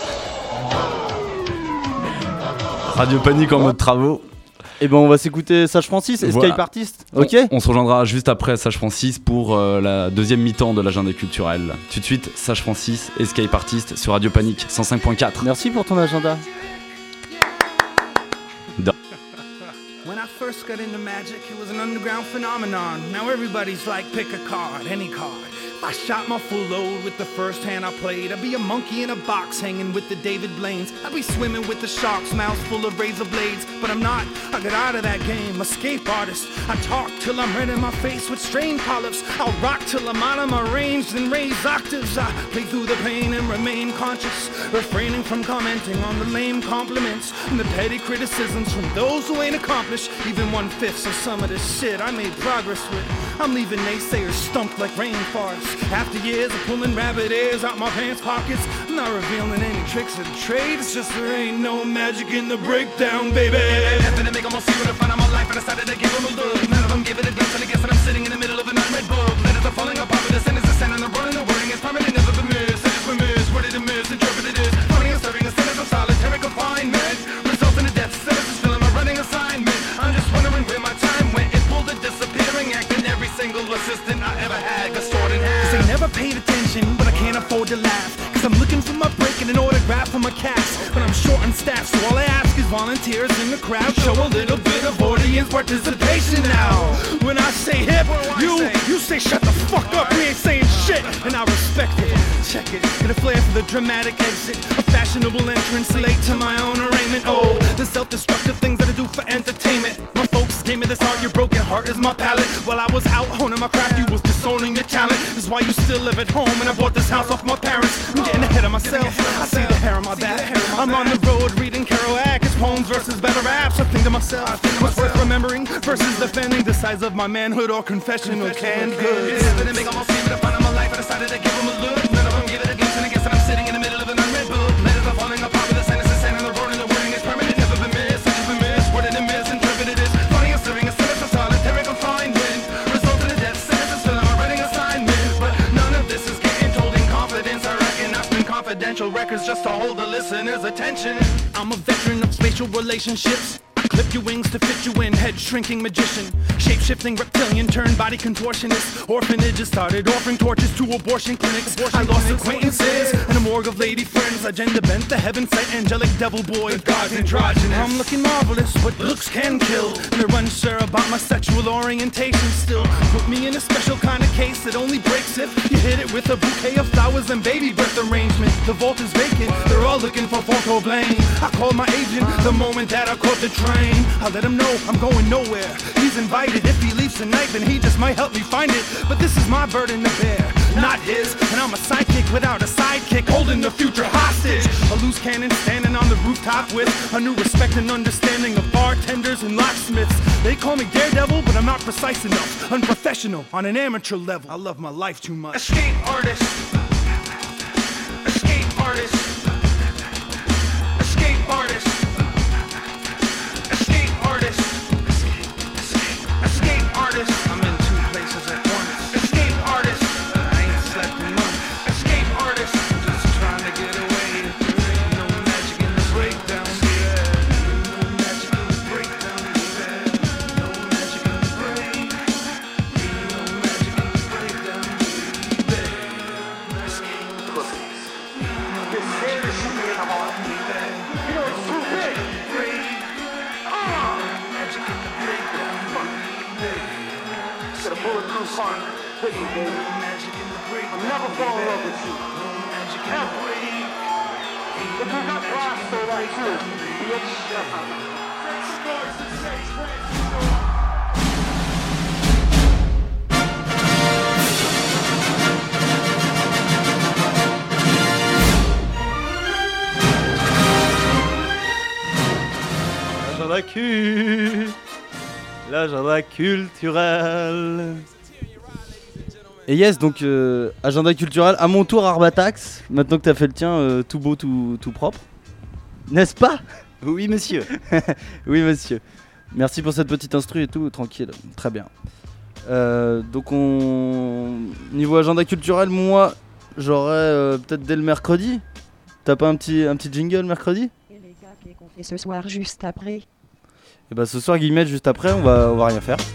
Radio Panique en mode travaux. Et ben on va s'écouter Sage Francis, Escape Artist. Ok. On se rejoindra juste après Sage Francis pour la deuxième mi-temps de l'agenda culturel. Tout de suite, Sage Francis, Escape Artist sur Radio Panique 105.4. Merci pour ton agenda. When I first got into magic, it was an underground phenomenon. Now everybody's like, pick a card, any card. If I shot my full load with the first hand I played, I'd be a monkey in a box hanging with the David Blaines. I'd be swimming with the sharks, mouths full of razor blades. But I'm not, I got out of that game, escape artist. I talk till I'm red in my face with strained polyps. I'll rock till I'm out of my range, then raise octaves. I play through the pain and remain conscious, refraining from commenting on the lame compliments and the petty criticisms from those who ain't accomplished even 1/5 of some of the shit I made progress with. I'm leaving naysayers stumped like rainforests. After years of pulling rabbit ears out my pants pockets, I'm not revealing any tricks of the trade. It's just there ain't no magic in the breakdown, baby. Nothing to make them all see what I find on my life. I decided to give them a look. None of them give it a glance, and I guess that I'm sitting in the middle of an unread book. Letters are falling apart, but the sentence is sent, and the running, the wording is permanent, never been missed. Sentence we miss, worded and misinterpreted is funny and serving a sentence of solitary confinement. Results in a death sentence is filling my running assignment. I'm just wondering where my time went. It pulled a disappearing act, and every single assistant I ever had got stored in half. They never paid attention, but I can't afford to laugh, cause I'm looking for my break and an autograph for my cast. But I'm short on staff, so all I ask is volunteers in the crowd show a little bit of audience participation now. When I say hip, you say shut the fuck up, we ain't saying shit, and I respect it. Check it, get a flair for the dramatic exit, a fashionable entrance late to my own arraignment. Oh, the self-destructive things that I do for entertainment. My folks gave me this art, your broken heart is my palette. While I was out honing my craft, you was disowning your talent. That's why you still live at home, and I bought this house off my parents. I'm getting ahead of myself, I see the hair on my back. I'm on the road reading Kerouac, it's poems versus better raps. I think to myself, what's worth remembering versus defending the size of my manhood or confessional canned goods. Nothing to make them all see what I find on my life. I decided to give them a look. None of them give it a glance, and I guess that I'm sitting in the middle of an unread book. Letters are falling apart, but the sentence is sent, and the wording, the wording is permanent, never been missed. Sentence been missed, worded and misinterpreted is funny and serving a sentence of solitary confinement. Result in a death sentence is filling my writing assignment. But none of this is getting told in confidence. I reckon I spend confidential records just to hold the listener's attention. I'm a veteran of spatial relationships. Clip your wings to fit you in, head shrinking magician, shape-shifting reptilian, turned body contortionist. Orphanages started offering torches to abortion clinics. I lost acquaintances and a morgue of lady friends. I gender bent the heaven sent angelic devil boy. The God's androgynous. I'm looking marvelous, but looks can kill. And they're unsure about my sexual orientation still. Put me in a special kind of case that only breaks if you hit it with a bouquet of flowers and baby breath arrangement. The vault is vacant, they're all looking for fault or blame. I called my agent the moment that I caught the train. I let him know I'm going nowhere. He's invited. If he leaves tonight, then he just might help me find it. But this is my burden to bear, not his. And I'm a sidekick without a sidekick, holding the future hostage. A loose cannon standing on the rooftop with a new respect and understanding of bartenders and locksmiths. They call me Daredevil, but I'm not precise enough. Unprofessional on an amateur level. I love my life too much. Escape artist. Escape artist. Escape artist. I'm in two places at once. Escape artist. I ain't slept in months. Escape artist. I'm just trying to get away. There ain't no magic in the breakdown. No magic in the breakdown. No magic in the break. No magic in the breakdown. Escape pussies. You're scared to shoot me in the heart. You know it's too big. Magic in the breakdown. Got a bulletproof heart. Hit me, baby. I'll never fall in love with you. Ever. If you got glass, say that too. Bitch. L'agenda culturel. Et yes, donc agenda culturel, à mon tour Arbatax, maintenant que t'as fait le tien, tout beau, tout propre. N'est-ce pas? Oui monsieur. Oui monsieur. Merci pour cette petite instru et tout, tranquille, très bien. Donc niveau agenda culturel, moi j'aurais peut-être dès le mercredi. T'as pas un petit jingle mercredi? Et les gars, qu'est-ce qu'on fait ce soir juste après? Et bah ce soir Guillemette, juste après, on va rien faire.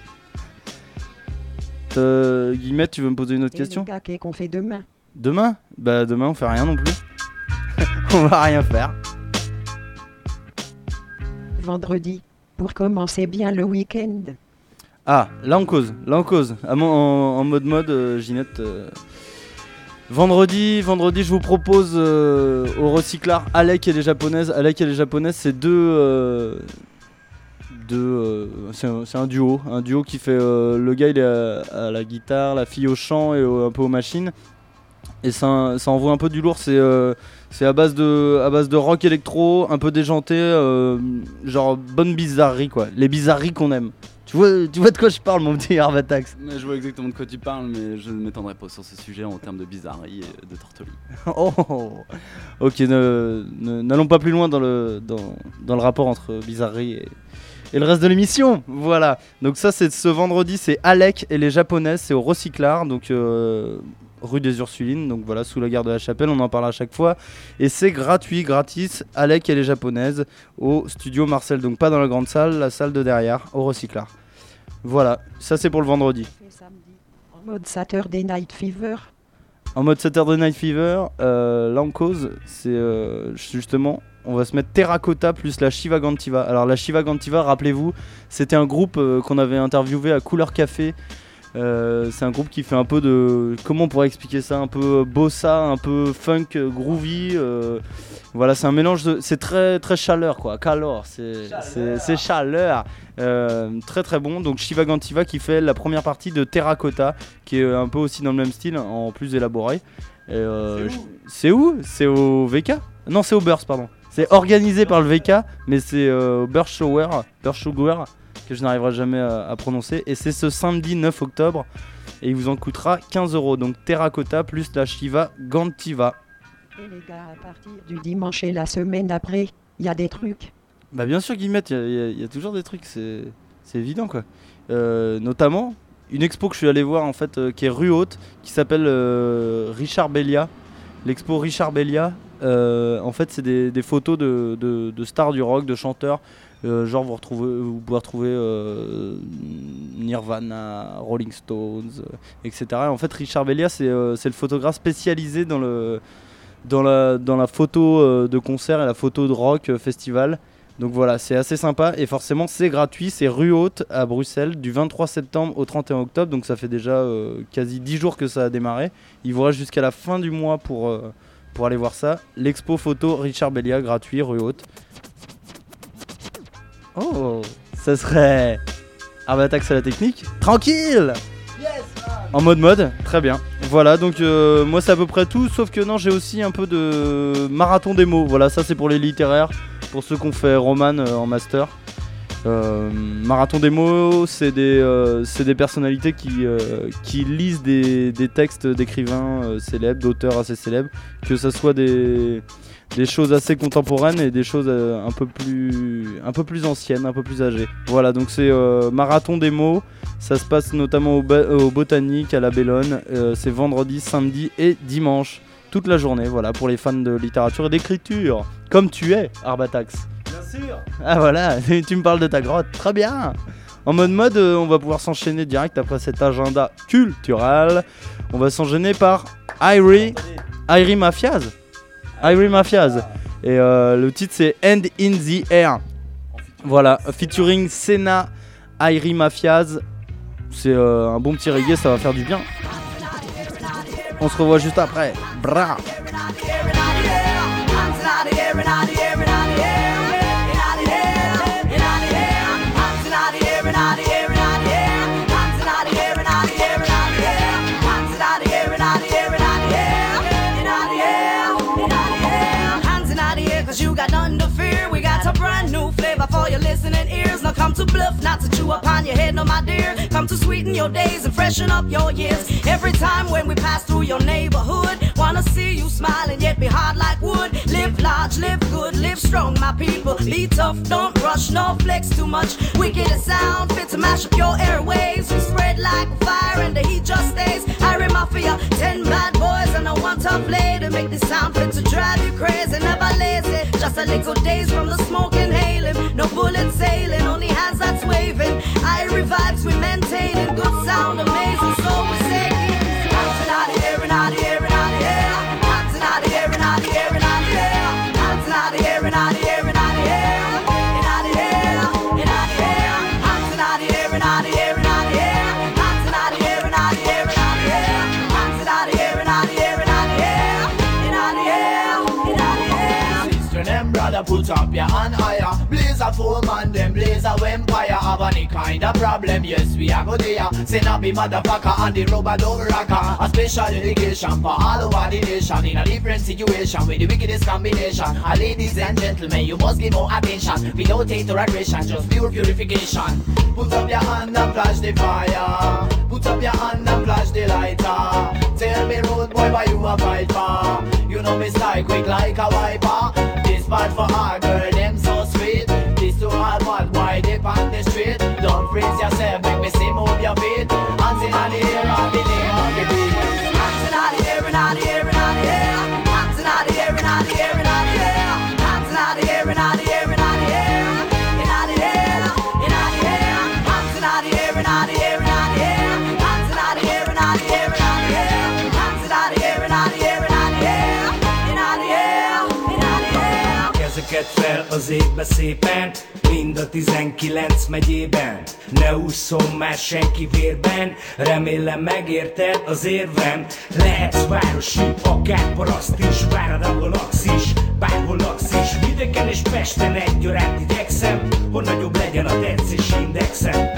Guillemette, tu veux me poser une autre question? Les gars, qu'est-ce qu'on fait demain? Demain? Bah demain on fait rien non plus. On va rien faire. Vendredi. pour commencer bien le week-end. Ah, là on cause. En mode, Ginette. Vendredi, je vous propose au recyclard Alec et les Japonaises. Alec et les Japonaises, c'est c'est un duo qui fait le gars il est à la guitare, la fille au chant et un peu aux machines. Et ça envoie un peu du lourd, c'est à base de rock électro, un peu déjanté, genre bonne bizarrerie quoi, les bizarreries qu'on aime. Tu vois de quoi je parle, mon petit Arvatax? Je vois exactement de quoi tu parles, mais je ne m'étendrai pas sur ce sujet en termes de bizarrerie et de tortoli. Oh, ok, n'allons pas plus loin dans le rapport entre bizarrerie et le reste de l'émission. Voilà, donc ça c'est ce vendredi, c'est Alec et les Japonaises, c'est au Recyclard, donc rue des Ursulines, donc voilà, sous la gare de la Chapelle, on en parle à chaque fois. Et c'est gratis, Alec et les Japonaises, au studio Marcel, donc pas dans la grande salle, la salle de derrière, au Recyclard. Voilà, ça c'est pour le vendredi. En mode Saturday Night Fever. En mode Saturday Night Fever, là en cause, c'est justement, on va se mettre Terracotta plus la Shiva Gantiva. Alors la Shiva Gantiva, rappelez-vous, c'était un groupe qu'on avait interviewé à Couleur Café. C'est un groupe qui fait un peu de... Comment on pourrait expliquer ça? Un peu bossa, un peu funk, groovy. Voilà, c'est un mélange de... C'est très, très chaleur quoi. Calor, c'est chaleur. Très très bon. Donc Shiva Gantiva qui fait la première partie de Terracotta, qui est un peu aussi dans le même style, en plus élaboré. C'est où? C'est au VK? Non, c'est au Burst, pardon. C'est organisé par le VK, mais c'est au Burst Shower, que je n'arriverai jamais à prononcer, et c'est ce samedi 9 octobre et il vous en coûtera 15€, donc Terracotta plus la Shiva Gantiva. Et les gars, à partir du dimanche et la semaine après, il y a des trucs. Bah bien sûr Guillemette, il y a toujours des trucs, c'est évident quoi. Notamment une expo que je suis allé voir en fait, qui est rue Haute, qui s'appelle Richard Bellia. L'expo Richard Bellia, en fait c'est des photos de stars du rock, de chanteurs. Genre vous pouvez retrouver Nirvana, Rolling Stones, etc. En fait Richard Bellia c'est le photographe spécialisé dans la photo de concert et la photo de rock festival. Donc voilà, c'est assez sympa et forcément c'est gratuit, c'est rue Haute à Bruxelles du 23 septembre au 31 octobre, donc ça fait déjà quasi 10 jours que ça a démarré. Il vous reste jusqu'à la fin du mois pour aller voir ça. L'expo photo Richard Bellia, gratuit, rue Haute. Oh, ça serait Arvatax à la technique. Tranquille. Yes. En mode, très bien. Voilà, donc moi c'est à peu près tout, sauf que non, j'ai aussi un peu de marathon démo. Voilà, ça c'est pour les littéraires, pour ceux qu'on fait roman en master. Marathon démo, c'est des personnalités qui lisent des textes d'écrivains célèbres, d'auteurs assez célèbres, que ça soit des choses assez contemporaines et des choses un peu plus anciennes, un peu plus âgées. Voilà, donc c'est marathon démo, ça se passe notamment au Botanique, à la Bellone, c'est vendredi, samedi et dimanche, toute la journée, voilà, pour les fans de littérature et d'écriture, comme tu es, Arvatax. Bien sûr. Ah voilà, tu me parles de ta grotte, très bien. En mode, on va pouvoir s'enchaîner direct après cet agenda culturel. On va s'enchaîner par Irie Mafiaz. Irie Mafiaz. Et le titre c'est Hand in the Air. Voilà, featuring Senna, Irie Mafiaz. C'est un bon petit reggae, ça va faire du bien. On se revoit juste après. Bra. For your listening ears, now come to bluff, not to chew upon your head, no my dear. Come to sweeten your days and freshen up your years. Every time when we pass through your neighborhood, wanna see you smile and yet be hard like wood. Live large, live good, live strong, my people. Be tough, don't rush, no flex too much. Wicked sound, fit to mash up your airwaves. We spread like fire and the heat just stays. Irie Mafia, 10 bad boys and a one tough lady. Make this sound fit to drive you crazy, never lazy. Just a little days from the smoke inhaling. No bullets sailing, only hands that's waving. Irie vibes we maintaining, good sound amazing, so we say hands in the air, in the air, in the air. Hands in the air, in the air, in the air. Hands in the air, in the air, in the air. In the air, in the air. put up your hand higher. Blaze a full man, them blaze a empire. Have any kind of problem, yes, we are go there. Say not be motherfucker and the rubber dove rocker. A special dedication for all over the nation. In a different situation with the wickedest combination. Ladies and gentlemen, you must give more attention. Without hate or aggression, just pure purification. Put up your hand and flash the fire. Put up your hand and flash the lighter. Tell me road boy why you a fight for. You know me style quick like a wiper. This bad for our girl, them so sweet. This too hard one, why they on the street. Don't freeze yourself, make me see move your feet. Hands in the air, on the name of the beat. Hands in the air, in the air, in the air. Hands in the air, in the air, in the air. Hands in the air, in the air, in the air. In the air, in the air. Hands in the air, in the air, in the air. Hands in the air, in the air, in the air. Hands in the air, in the air, in the air. Kezeket fel az égbe szépen, mind a 19 megyében. Ne ússzon már senki vérben, remélem megérted az érvem. Lehetsz városi, akár paraszt is, várad ahol laksz is, bárhol laksz is. Vidéken és Pesten egyaránt igyekszem, hogy nagyobb legyen a tetszés indexem.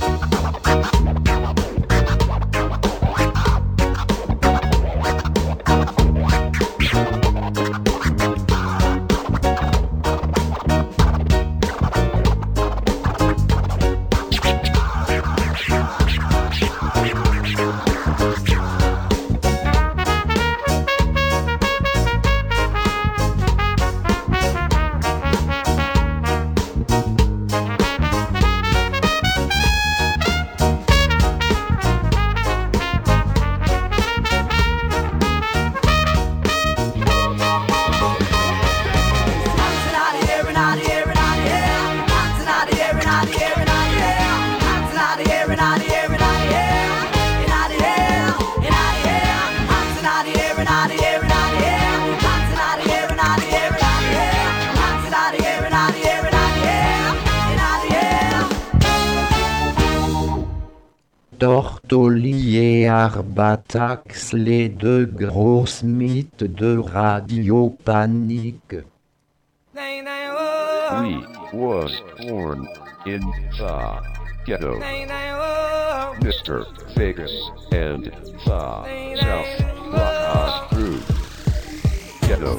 Tortoli et Arbatax, les deux grosses mythes de Radio Panique. We was born in the ghetto. Mr. Vegas and the South brought us through ghetto.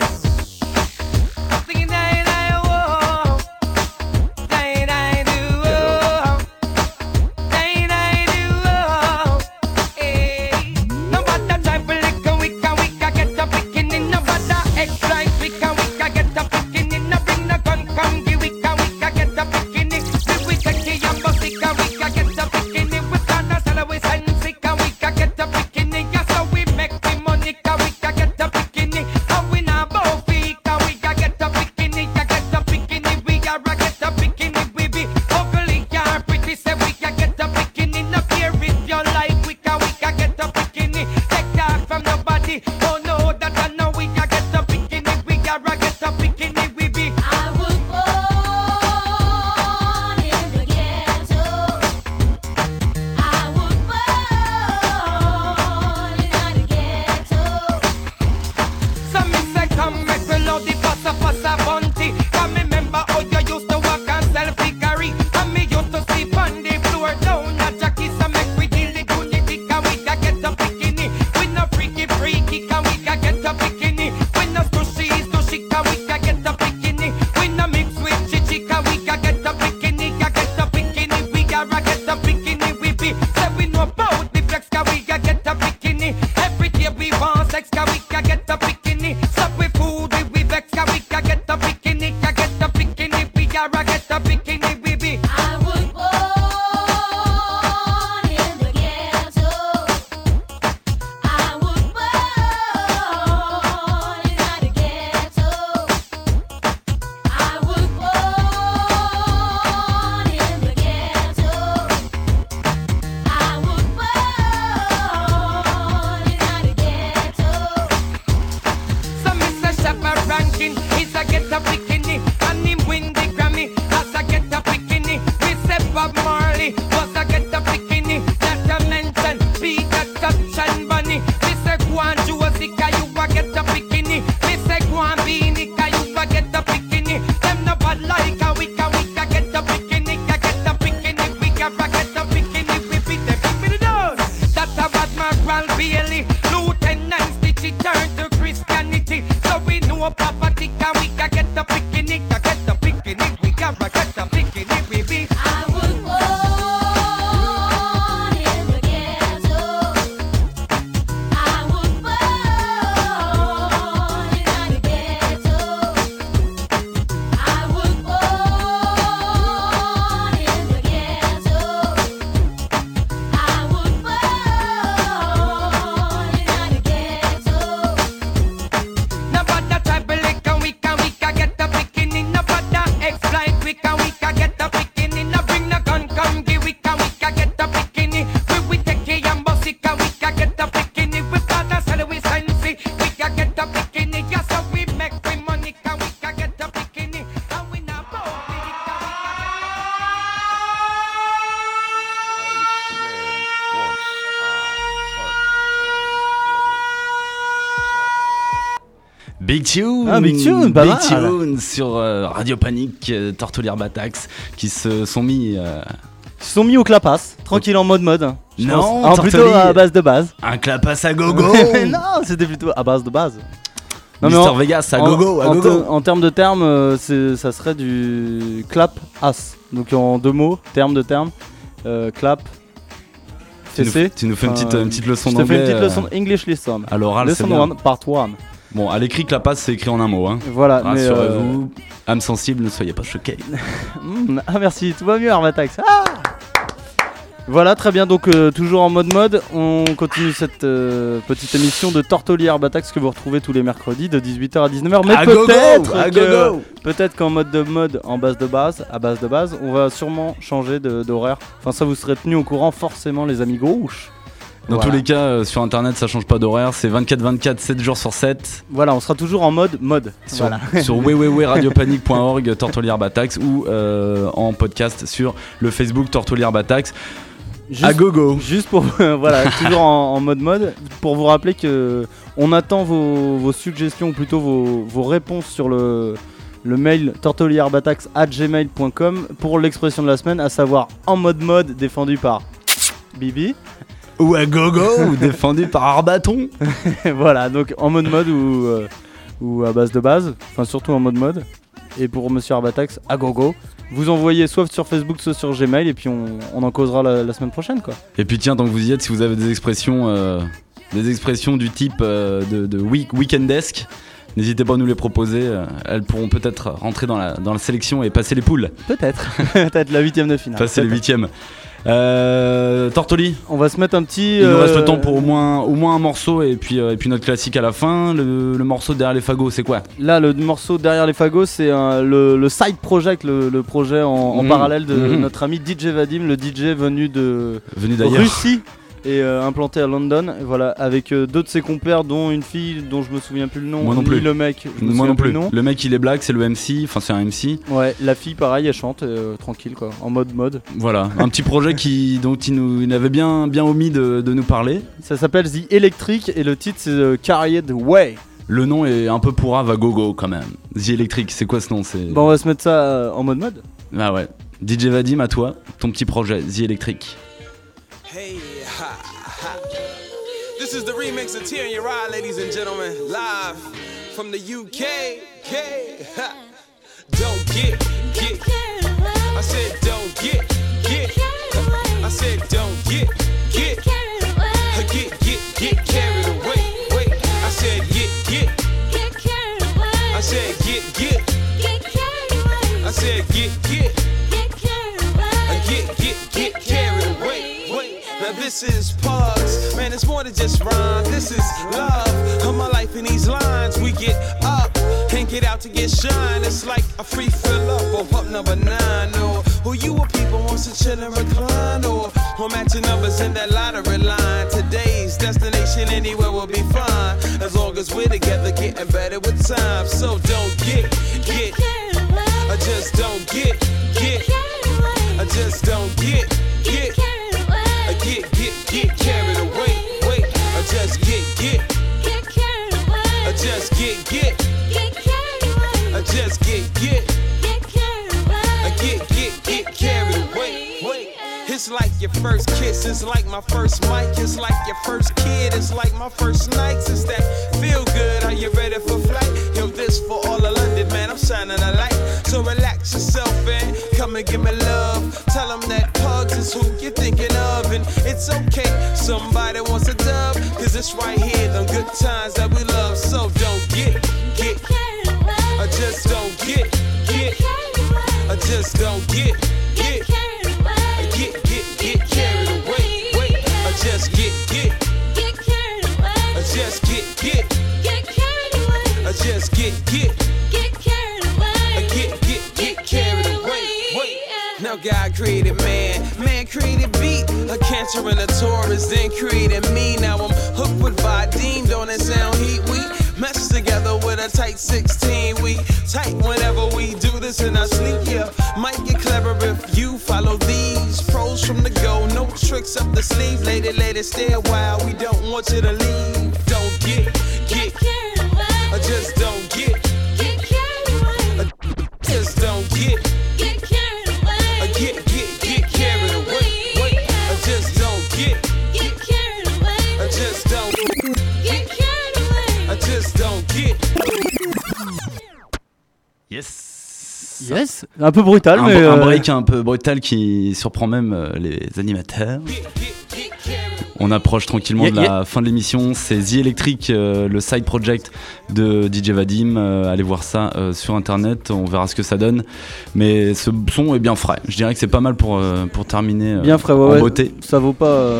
we can get the bikini. Now bring the gun, come give we can get the bikini. We take it and bust it, we can get the bikini. We start to sell it, we sense it, we can get the bikini. Yes, so we make we money, can we can get the bikini. And we now both Big Tune, Big Tune, pas Big mal. Tune sur Radio Panique, Tortolière Batax qui se sont mis. Ils se sont mis au clapasse, tranquille en mode. je Non, pense. Ah, plutôt Tortoli, à base de base. Un clapasse à gogo. Non, c'était plutôt à base de base. Non, Mister mais en- Vegas à gogo, à en gogo. en termes de termes, ça serait du clap as. Donc en 2 mots, terme de terme, clap. Tu nous fais une petite leçon Je te fais d'anglais. une petite leçon English lesson. À l'oral, c'est Lesson bien. 1, part 1. Bon, à l'écrit, clapasse, c'est écrit en un mot. Hein. Voilà, mais, rassurez-vous, âme sensible, ne soyez pas choqués. Ah merci, tout va mieux Armatax. Ah voilà, très bien, donc toujours en mode, on continue cette petite émission de Tortolière Batax que vous retrouvez tous les mercredis de 18h à 19h. Mais À gogo, à gogo. peut-être qu'en mode en base de base, on va sûrement changer d'horaire. Enfin ça vous serez tenu au courant forcément les amis gauches. Dans tous les cas, sur internet, ça change pas d'horaire, c'est 24-24, 7 jours sur 7. Voilà, on sera toujours en mode. Sur, Voilà. sur www.radiopanique.org, Tortolière Batax, ou en podcast sur le Facebook Tortolière Batax. À gogo. Juste pour voilà, toujours en mode pour vous rappeler que on attend vos suggestions ou plutôt vos réponses sur le mail tortolierebatax@gmail.com pour l'expression de la semaine, à savoir en mode défendu par Bibi ou à gogo ou défendu par Arbaton. Voilà, donc en mode ou à base de base, enfin surtout en mode. Et pour Monsieur Arbatax, à gogo. Vous envoyez soit sur Facebook, soit sur Gmail, et puis on en causera la semaine prochaine, quoi. Et puis tiens, tant que vous y êtes, si vous avez des expressions du type de weekendesque, n'hésitez pas à nous les proposer. Elles pourront peut-être rentrer dans la sélection et passer les poules. Peut-être la 8ème de finale. Passer les 8ème. Tortoli, on va se mettre un petit. Il nous reste le temps pour au moins un morceau et puis notre classique à la fin. Le morceau derrière les fagots, c'est quoi? Là, le morceau derrière les fagots, c'est le side project, le projet en parallèle de notre ami DJ Vadim, le DJ venu d'ailleurs. Russie et implanté à London. Et voilà, avec 2 de ses compères, dont une fille dont je me souviens plus le nom. Moi non plus. Le mec. Moi non plus. Le mec, il est black, c'est le MC. Enfin, c'est un MC. Ouais, la fille, pareil, elle chante tranquille, quoi, en mode. Voilà, un petit projet dont il avait bien omis de nous parler. Ça s'appelle The Electric et le titre c'est Carried Way. Le nom est un peu pourrave à gogo quand même. The Electric, c'est quoi ce nom? Bon, on va se mettre ça en mode. Ah ouais. DJ Vadim, à toi, ton petit projet, The Electric. Hey, ha, ha. This is the remix of Tear in Your Eye, ladies and gentlemen, live from the UK. Ha. Don't get. I said don't get. I said don't get carried away. Wait, I said get. I said get. I said get carried away. Wait, now this is Pugs. Man, it's more than just rhyme. This is love of my life in these lines. We get up and get out to get shine. It's like a free fill up or pup number 9. Or who you or people wants to chill and recline. Or matching numbers in that lottery line. Today's destination anywhere will be fine. As long as we're together getting better with time. So don't get. I just don't get. I just don't get carried away. Wait, I just get. I just get. I just get. I get carried away. Wait, it's like your first kiss. It's like my first mic. It's like your first kid. It's like my first nights. It's that feel good. Are you ready for flight? Yo, this for all of London, man. I'm shining a light. So relax yourself and come and give me love. Tell them that Pugs is who you're thinking of. And it's okay, somebody wants a dub. Cause it's right here, them good times that we love. So don't get. I just don't get. I just don't get. I get carried away. Wait, I just get. I just get. I just get. I get carried away. Now God created man, man created beat. A cancer and a Taurus, then created me. Now I'm hooked with Vadim, don't it sound heat? We mess together with a tight 16. We tight whenever we do this in our sleep, yeah. Might get clever if you follow these pros from the go. No tricks up the sleeve, lady, stay a while. We don't want you to leave. Don't get carried away. Just don't get carried away. Just don't get carried away. Get carried away. Wait, just don't get carried away. Just don't get carried away. Just don't get. Yes, un peu brutal, mais un break un peu brutal qui surprend même les animateurs. On approche tranquillement de la fin de l'émission. C'est The Electric, le side project de DJ Vadim. Allez voir ça sur internet, on verra ce que ça donne. Mais ce son est bien frais. Je dirais que c'est pas mal pour terminer bien frais, en beauté. Ça vaut pas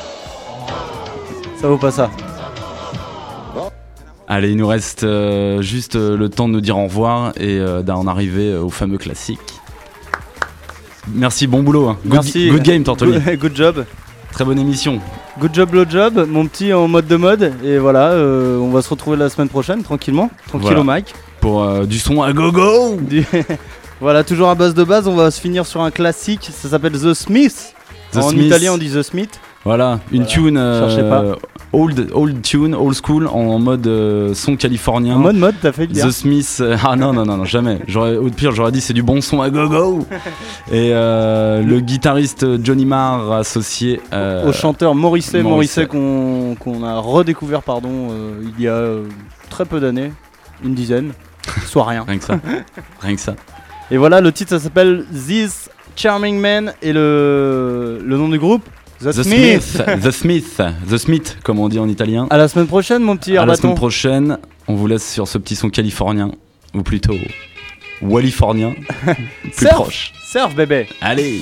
ça. Allez, il nous reste juste le temps de nous dire au revoir et d'en arriver au fameux classique. Merci, bon boulot. Hein. Good game, Tortoli. Good job. Très bonne émission. Good job, blow job, mon petit en mode de mode. Et voilà, on va se retrouver la semaine prochaine, tranquillement. Tranquille voilà. au mic. Pour du son à gogo. Voilà, toujours à base de base, on va se finir sur un classique. Ça s'appelle The Smith. En italien, on dit The Smith. Voilà, une tune cherchez pas. Old tune, old school, en mode son californien. En mode, t'as fait le dire. The Smith, non, jamais. Au pire, j'aurais dit c'est du bon son à go-go. Et le guitariste Johnny Marr associé au chanteur Morrissey qu'on a redécouvert il y a très peu d'années, une dizaine, soit rien. Rien que ça. Et voilà, le titre ça s'appelle This Charming Man et le nom du groupe The Smith, comme on dit en italien. À la semaine prochaine, mon petit Herbaton. À la semaine prochaine, on vous laisse sur ce petit son californien, ou plutôt wallifornien, plus proche. Surf, bébé. Allez.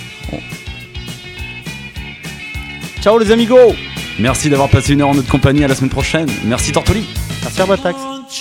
Ciao les amigos. Merci d'avoir passé une heure en notre compagnie. À la semaine prochaine. Merci Tortoli. Merci Herbatax.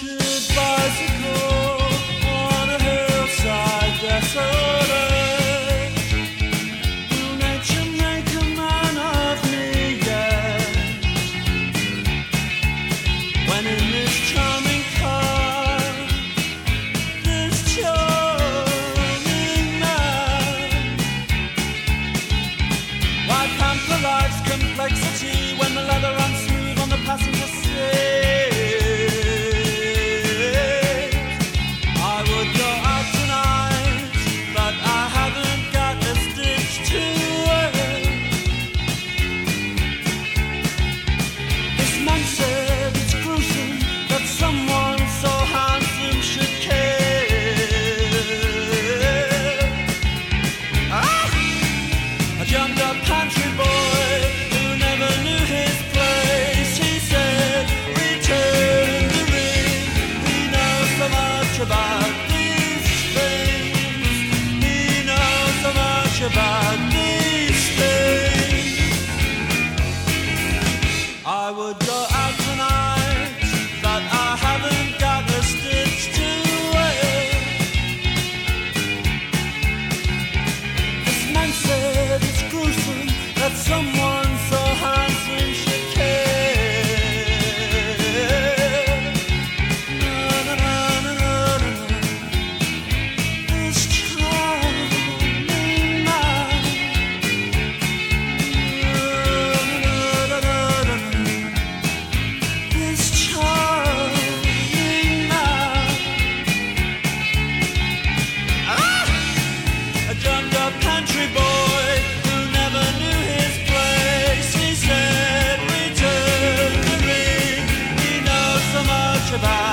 When the leather runs smooth on the passenger seat, about